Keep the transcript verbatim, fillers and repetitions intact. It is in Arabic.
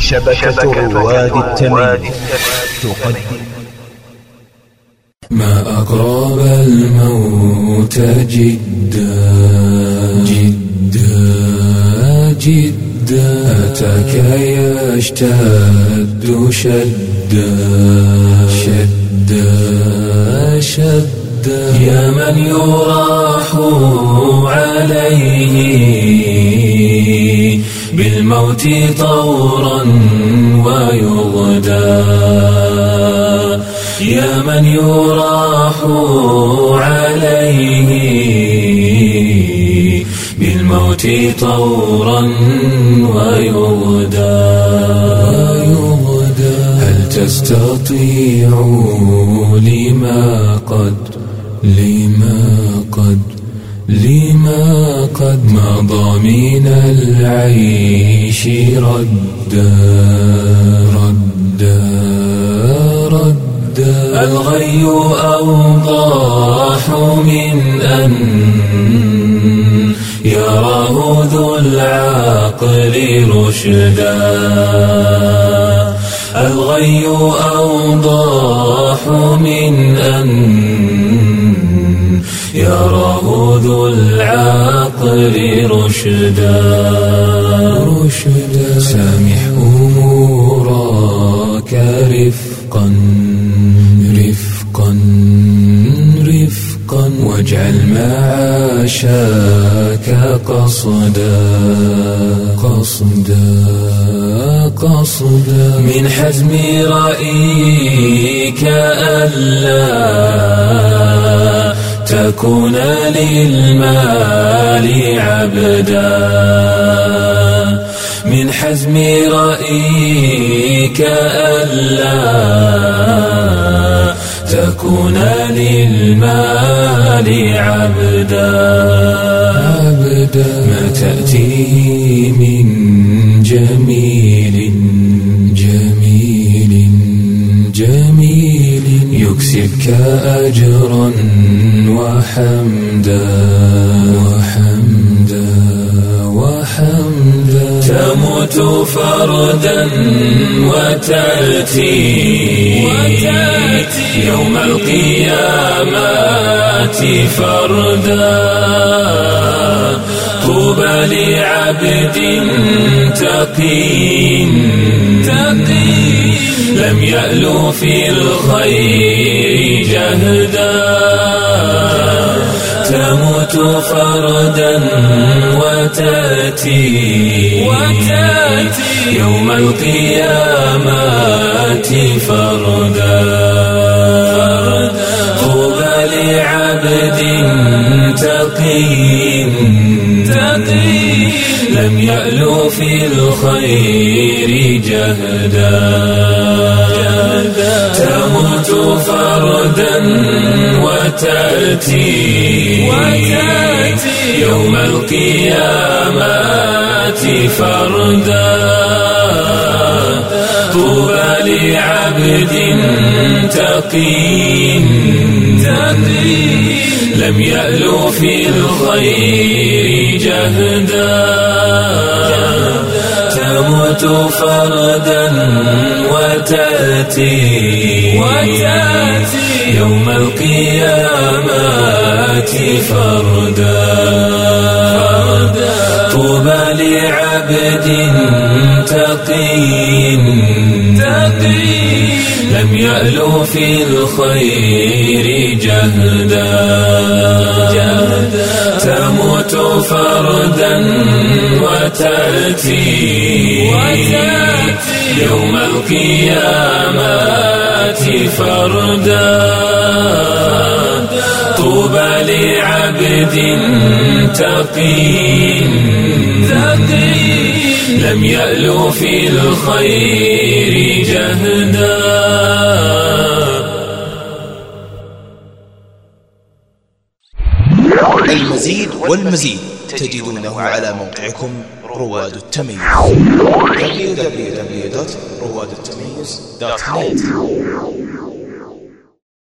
شبكة رواد التمييز تقدم. ما أقرب الموت جدا جدا جدا، أتاك يشتد شدا شدا شدا، يا من يراح عليه بالموت طورا ويغدى، يا من يراح عليه بالموت طورا ويغدى. هل تستطيع لما قد لما قد لما قد مضى من العيش ردا ردا ردا، الغي أوضاح من أن يراه ذو العقل رشدا، الغي أوضاح من أن يراه ذو العقل رشدا رشدا. سامح أمورك رفقا رفقا رفقا، واجعل معاشك قصدا قصدا قصدا، من حزم رأيك ألا تكون للمال عبدا، من حزم رأيك ألا تكون للمال عبدا عبدا. ما تأتي من جميل جميل جميل يكسبك أجرا وحمدا وحمدا وحمدا، تموت فردا وتأتي يوم القيامة فردا، طوبى لعبد تقي لم يألو في الخير جهدا، تموت فردا وتأتي يوم القيامة فردا، طوبى لعبد تقي لم يألو في الخير جهدا، تموت فردا وتأتي يوم القيامة فردا، طوبى لعبد تقي لم يألو في الخير جهدا، تموت فردا وتأتي يوم القيامة فردا، طوبى لعبد تقي لم يألو في الخير جهدا، تموت فردا وتأتي يوم القيامة فردا، طوبى لعبد تقي لم يألو في الخير جهدا. المزيد والمزيد تجدونه على موقعكم رواد التمييز دبليو دبليو دبليو دوت رواد التمييز دوت نت.